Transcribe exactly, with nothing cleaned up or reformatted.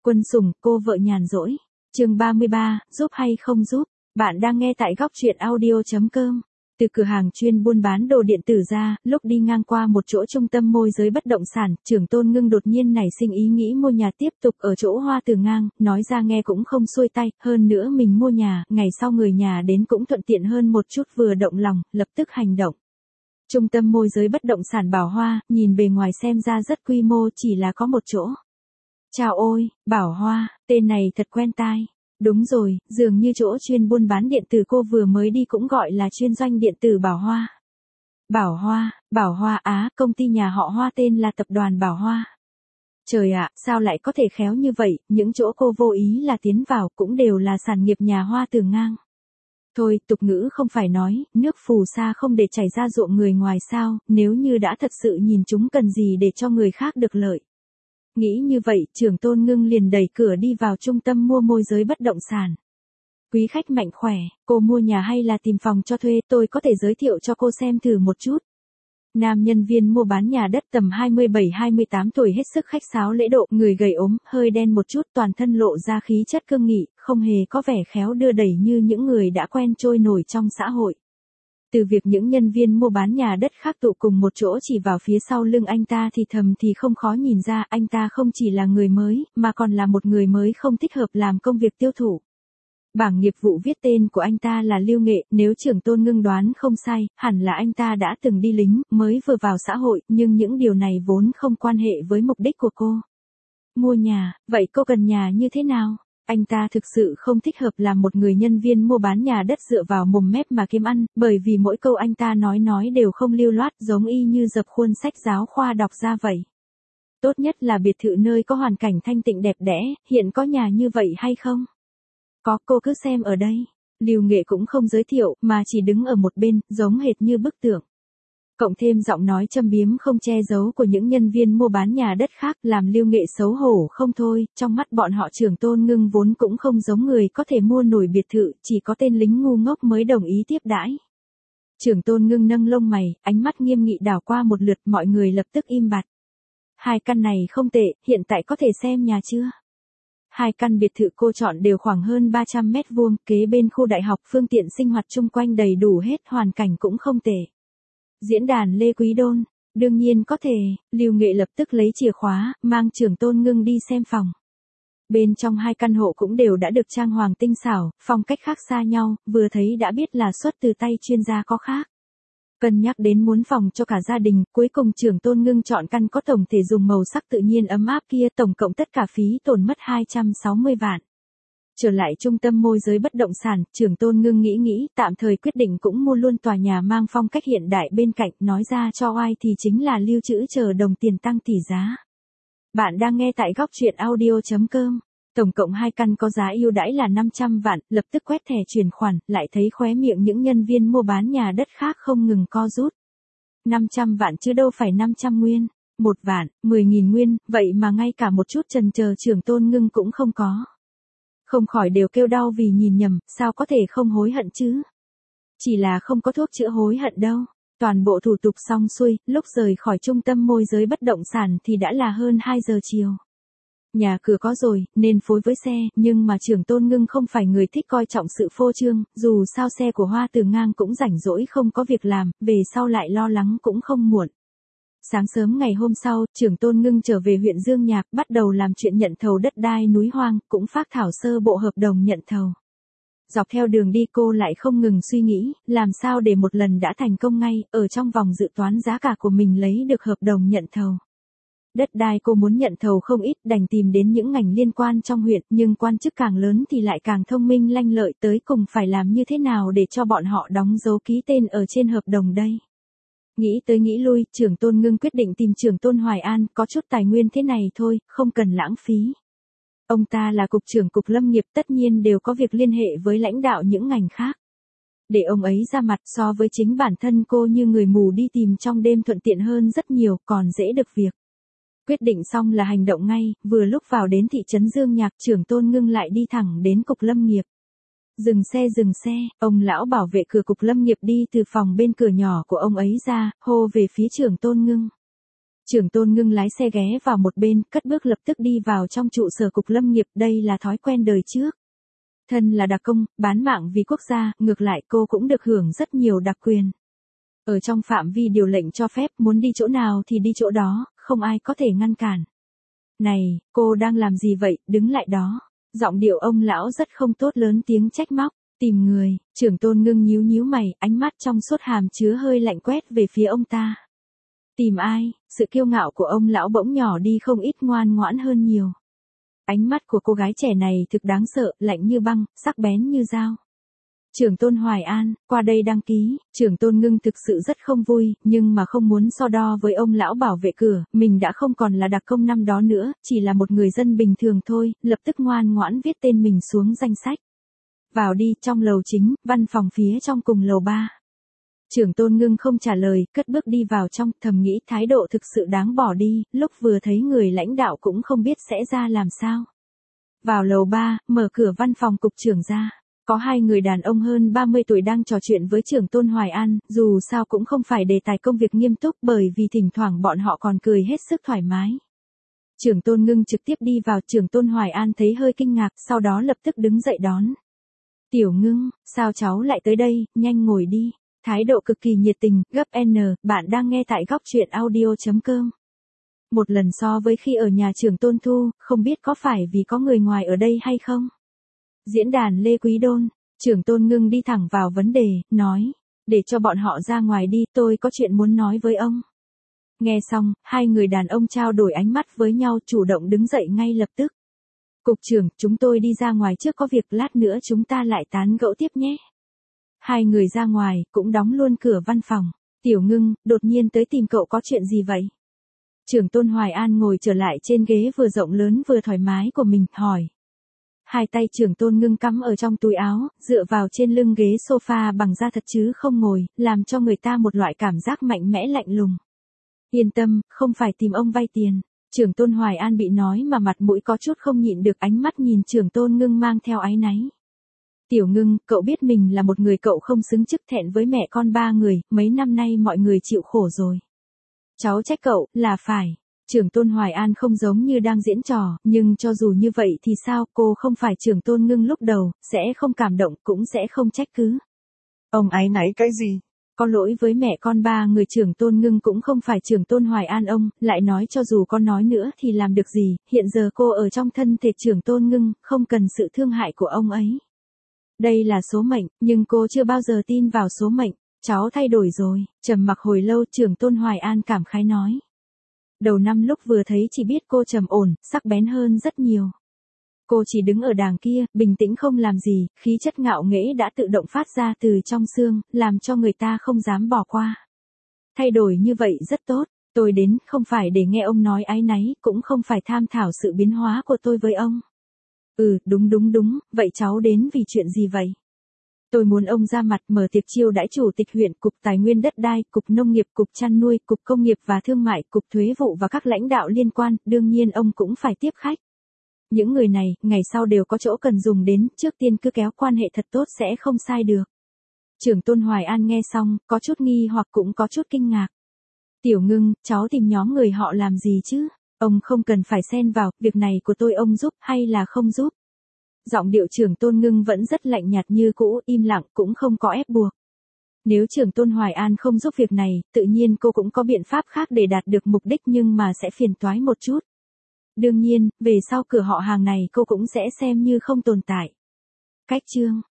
Quân sủng, cô vợ nhàn rỗi. Chương ba mươi ba, giúp hay không giúp? Bạn đang nghe tại góc truyện audio chấm com. Từ cửa hàng chuyên buôn bán đồ điện tử ra, lúc đi ngang qua một chỗ trung tâm môi giới bất động sản, trưởng Tôn Ngưng đột nhiên nảy sinh ý nghĩ mua nhà tiếp tục ở chỗ Hoa Từ Ngang, nói ra nghe cũng không xuôi tay, hơn nữa mình mua nhà, ngày sau người nhà đến cũng thuận tiện hơn một chút, vừa động lòng, lập tức hành động. Trung tâm môi giới bất động sản Bảo Hoa, nhìn bề ngoài xem ra rất quy mô, chỉ là có một chỗ. Chào ôi, Bảo Hoa, tên này thật quen tai. Đúng rồi, dường như chỗ chuyên buôn bán điện tử cô vừa mới đi cũng gọi là chuyên doanh điện tử Bảo Hoa. Bảo Hoa, Bảo Hoa Á, công ty nhà họ Hoa tên là tập đoàn Bảo Hoa. Trời ạ, sao lại có thể khéo như vậy, những chỗ cô vô ý là tiến vào cũng đều là sản nghiệp nhà Hoa Từ Ngang. Thôi, tục ngữ không phải nói, nước phù sa không để chảy ra ruộng người ngoài sao, nếu như đã thật sự nhìn chúng cần gì để cho người khác được lợi. Nghĩ như vậy, trưởng Tôn Ngưng liền đẩy cửa đi vào trung tâm mua môi giới bất động sản. Quý khách mạnh khỏe, cô mua nhà hay là tìm phòng cho thuê, tôi có thể giới thiệu cho cô xem thử một chút. Nam nhân viên mua bán nhà đất tầm hai mươi bảy hai mươi tám tuổi hết sức khách sáo lễ độ, người gầy ốm, hơi đen một chút, toàn thân lộ ra khí chất cương nghị, không hề có vẻ khéo đưa đẩy như những người đã quen trôi nổi trong xã hội. Từ việc những nhân viên mua bán nhà đất khác tụ cùng một chỗ chỉ vào phía sau lưng anh ta thì thầm thì không khó nhìn ra anh ta không chỉ là người mới, mà còn là một người mới không thích hợp làm công việc tiêu thụ. Bảng nghiệp vụ viết tên của anh ta là Lưu Nghệ, nếu trưởng Tôn Ngưng đoán không sai, hẳn là anh ta đã từng đi lính, mới vừa vào xã hội, nhưng những điều này vốn không quan hệ với mục đích của cô. Mua nhà, vậy cô cần nhà như thế nào? Anh ta thực sự không thích hợp làm một người nhân viên mua bán nhà đất dựa vào mồm mép mà kiếm ăn, bởi vì mỗi câu anh ta nói nói đều không lưu loát, giống y như dập khuôn sách giáo khoa đọc ra vậy. Tốt nhất là biệt thự nơi có hoàn cảnh thanh tịnh đẹp đẽ, hiện có nhà như vậy hay không? Có, cô cứ xem ở đây. Lưu Nghệ cũng không giới thiệu, mà chỉ đứng ở một bên, giống hệt như bức tượng. Cộng thêm giọng nói châm biếm không che giấu của những nhân viên mua bán nhà đất khác làm Lưu Nghệ xấu hổ không thôi, trong mắt bọn họ trưởng Tôn Ngưng vốn cũng không giống người có thể mua nổi biệt thự, chỉ có tên lính ngu ngốc mới đồng ý tiếp đãi. Trưởng Tôn Ngưng nâng lông mày, ánh mắt nghiêm nghị đảo qua một lượt, mọi người lập tức im bặt. Hai căn này không tệ, hiện tại có thể xem nhà chưa? Hai căn biệt thự cô chọn đều khoảng hơn ba trăm mét vuông, kế bên khu đại học, phương tiện sinh hoạt chung quanh đầy đủ hết, hoàn cảnh cũng không tệ. Diễn đàn Lê Quý Đôn, đương nhiên có thể, Lưu Nghệ lập tức lấy chìa khóa, mang trưởng Tôn Ngưng đi xem phòng. Bên trong hai căn hộ cũng đều đã được trang hoàng tinh xảo, phong cách khác xa nhau, vừa thấy đã biết là xuất từ tay chuyên gia có khác. Cân nhắc đến muốn phòng cho cả gia đình, cuối cùng trưởng Tôn Ngưng chọn căn có tổng thể dùng màu sắc tự nhiên ấm áp kia, tổng cộng tất cả phí tổn mất hai trăm sáu mươi vạn. Trở lại trung tâm môi giới bất động sản, trưởng Tôn Ngưng nghĩ nghĩ, tạm thời quyết định cũng mua luôn tòa nhà mang phong cách hiện đại bên cạnh, nói ra cho oai thì chính là lưu trữ chờ đồng tiền tăng tỷ giá. Bạn đang nghe tại góc truyện audio chấm com. Tổng cộng hai căn có giá ưu đãi là năm trăm vạn, lập tức quét thẻ chuyển khoản, lại thấy khóe miệng những nhân viên mua bán nhà đất khác không ngừng co rút. năm trăm vạn chứ đâu phải năm trăm nguyên, một vạn, mười nghìn nguyên, vậy mà ngay cả một chút chần chờ trưởng Tôn Ngưng cũng không có. Không khỏi đều kêu đau vì nhìn nhầm, sao có thể không hối hận chứ? Chỉ là không có thuốc chữa hối hận đâu. Toàn bộ thủ tục xong xuôi, lúc rời khỏi trung tâm môi giới bất động sản thì đã là hơn hai giờ chiều. Nhà cửa có rồi, nên phối với xe, nhưng mà trưởng Tôn Ngưng không phải người thích coi trọng sự phô trương, dù sao xe của Hoa Từ Ngang cũng rảnh rỗi không có việc làm, về sau lại lo lắng cũng không muộn. Sáng sớm ngày hôm sau, trưởng Tôn Ngưng trở về huyện Dương Nhạc, bắt đầu làm chuyện nhận thầu đất đai núi hoang, cũng phác thảo sơ bộ hợp đồng nhận thầu. Dọc theo đường đi cô lại không ngừng suy nghĩ, làm sao để một lần đã thành công ngay, ở trong vòng dự toán giá cả của mình lấy được hợp đồng nhận thầu. Đất đai cô muốn nhận thầu không ít, đành tìm đến những ngành liên quan trong huyện, nhưng quan chức càng lớn thì lại càng thông minh lanh lợi, tới cùng phải làm như thế nào để cho bọn họ đóng dấu ký tên ở trên hợp đồng đây. Nghĩ tới nghĩ lui, trưởng Tôn Ngưng quyết định tìm trưởng Tôn Hoài An, có chút tài nguyên thế này thôi, không cần lãng phí. Ông ta là cục trưởng cục lâm nghiệp, tất nhiên đều có việc liên hệ với lãnh đạo những ngành khác. Để ông ấy ra mặt, so với chính bản thân cô như người mù đi tìm trong đêm thuận tiện hơn rất nhiều, còn dễ được việc. Quyết định xong là hành động ngay, vừa lúc vào đến thị trấn Dương Nhạc, trưởng Tôn Ngưng lại đi thẳng đến cục lâm nghiệp. Dừng xe dừng xe, ông lão bảo vệ cửa cục lâm nghiệp đi từ phòng bên cửa nhỏ của ông ấy ra, hô về phía trưởng Tôn Ngưng. Trưởng Tôn Ngưng lái xe ghé vào một bên, cất bước lập tức đi vào trong trụ sở cục lâm nghiệp, đây là thói quen đời trước. Thân là đặc công, bán mạng vì quốc gia, ngược lại cô cũng được hưởng rất nhiều đặc quyền. Ở trong phạm vi điều lệnh cho phép, muốn đi chỗ nào thì đi chỗ đó, không ai có thể ngăn cản. Này, cô đang làm gì vậy, đứng lại đó. Giọng điệu ông lão rất không tốt, lớn tiếng trách móc. Tìm người, Trưởng Tôn Ngưng nhíu nhíu mày, ánh mắt trong suốt hàm chứa hơi lạnh quét về phía ông ta. Tìm ai? Sự kiêu ngạo của ông lão bỗng nhỏ đi không ít, ngoan ngoãn hơn nhiều. Ánh mắt của cô gái trẻ này thực đáng sợ, lạnh như băng, sắc bén như dao. Trưởng Tôn Hoài An, qua đây đăng ký. Trưởng Tôn Ngưng thực sự rất không vui, nhưng mà không muốn so đo với ông lão bảo vệ cửa, mình đã không còn là đặc công năm đó nữa, chỉ là một người dân bình thường thôi, lập tức ngoan ngoãn viết tên mình xuống danh sách. Vào đi, trong lầu chính, văn phòng phía trong cùng lầu ba. Trưởng Tôn Ngưng không trả lời, cất bước đi vào trong, thầm nghĩ thái độ thực sự đáng bỏ đi, lúc vừa thấy người lãnh đạo cũng không biết sẽ ra làm sao. Vào lầu ba, mở cửa văn phòng cục trưởng ra. Có hai người đàn ông hơn ba mươi tuổi đang trò chuyện với Trưởng Tôn Hoài An, dù sao cũng không phải đề tài công việc nghiêm túc, bởi vì thỉnh thoảng bọn họ còn cười hết sức thoải mái. Trưởng Tôn Ngưng trực tiếp đi vào, Trưởng Tôn Hoài An thấy hơi kinh ngạc, sau đó lập tức đứng dậy đón. Tiểu Ngưng, sao cháu lại tới đây, nhanh ngồi đi. Thái độ cực kỳ nhiệt tình, gấp N, bạn đang nghe tại góc truyện audio chấm com. Một lần so với khi ở nhà Trưởng Tôn Thu, không biết có phải vì có người ngoài ở đây hay không? Diễn đàn Lê Quý Đôn, Trưởng Tôn Ngưng đi thẳng vào vấn đề, nói, để cho bọn họ ra ngoài đi, tôi có chuyện muốn nói với ông. Nghe xong, hai người đàn ông trao đổi ánh mắt với nhau, chủ động đứng dậy ngay lập tức. Cục trưởng, chúng tôi đi ra ngoài trước có việc, lát nữa chúng ta lại tán gẫu tiếp nhé. Hai người ra ngoài, cũng đóng luôn cửa văn phòng. Tiểu Ngưng, đột nhiên tới tìm cậu có chuyện gì vậy? Trưởng Tôn Hoài An ngồi trở lại trên ghế vừa rộng lớn vừa thoải mái của mình, hỏi. Hai tay Trưởng Tôn Ngưng cắm ở trong túi áo, dựa vào trên lưng ghế sofa bằng da thật chứ không ngồi, làm cho người ta một loại cảm giác mạnh mẽ lạnh lùng. Yên tâm, không phải tìm ông vay tiền. Trưởng Tôn Hoài An bị nói mà mặt mũi có chút không nhịn được, ánh mắt nhìn Trưởng Tôn Ngưng mang theo áy náy. Tiểu Ngưng, cậu biết mình là một người cậu không xứng chức, thẹn với mẹ con ba người, mấy năm nay mọi người chịu khổ rồi. Cháu trách cậu, là phải. Trưởng Tôn Hoài An không giống như đang diễn trò, nhưng cho dù như vậy thì sao, cô không phải Trưởng Tôn Ngưng lúc đầu, sẽ không cảm động, cũng sẽ không trách cứ. Ông áy náy cái gì? Có lỗi với mẹ con ba người, Trưởng Tôn Ngưng cũng không phải Trưởng Tôn Hoài An ông, lại nói cho dù con nói nữa thì làm được gì, hiện giờ cô ở trong thân thể Trưởng Tôn Ngưng, không cần sự thương hại của ông ấy. Đây là số mệnh, nhưng cô chưa bao giờ tin vào số mệnh. Cháu thay đổi rồi. Trầm mặc hồi lâu, Trưởng Tôn Hoài An cảm khái nói. Đầu năm lúc vừa thấy chỉ biết cô trầm ổn, sắc bén hơn rất nhiều. Cô chỉ đứng ở đàng kia, bình tĩnh không làm gì, khí chất ngạo nghễ đã tự động phát ra từ trong xương, làm cho người ta không dám bỏ qua. Thay đổi như vậy rất tốt, tôi đến không phải để nghe ông nói áy náy, cũng không phải tham thảo sự biến hóa của tôi với ông. Ừ, đúng đúng đúng, vậy cháu đến vì chuyện gì vậy? Tôi muốn ông ra mặt mở tiệc chiêu đãi chủ tịch huyện, cục tài nguyên đất đai, cục nông nghiệp, cục chăn nuôi, cục công nghiệp và thương mại, cục thuế vụ và các lãnh đạo liên quan, đương nhiên ông cũng phải tiếp khách. Những người này, ngày sau đều có chỗ cần dùng đến, trước tiên cứ kéo quan hệ thật tốt sẽ không sai được. Trưởng Tôn Hoài An nghe xong, có chút nghi hoặc cũng có chút kinh ngạc. Tiểu Ngưng, cháu tìm nhóm người họ làm gì chứ? Ông không cần phải xen vào, việc này của tôi ông giúp hay là không giúp? Giọng điệu Trưởng Tôn Ngưng vẫn rất lạnh nhạt như cũ, im lặng, cũng không có ép buộc. Nếu Trưởng Tôn Hoài An không giúp việc này, tự nhiên cô cũng có biện pháp khác để đạt được mục đích, nhưng mà sẽ phiền toái một chút. Đương nhiên, về sau cửa họ hàng này cô cũng sẽ xem như không tồn tại. Cách chương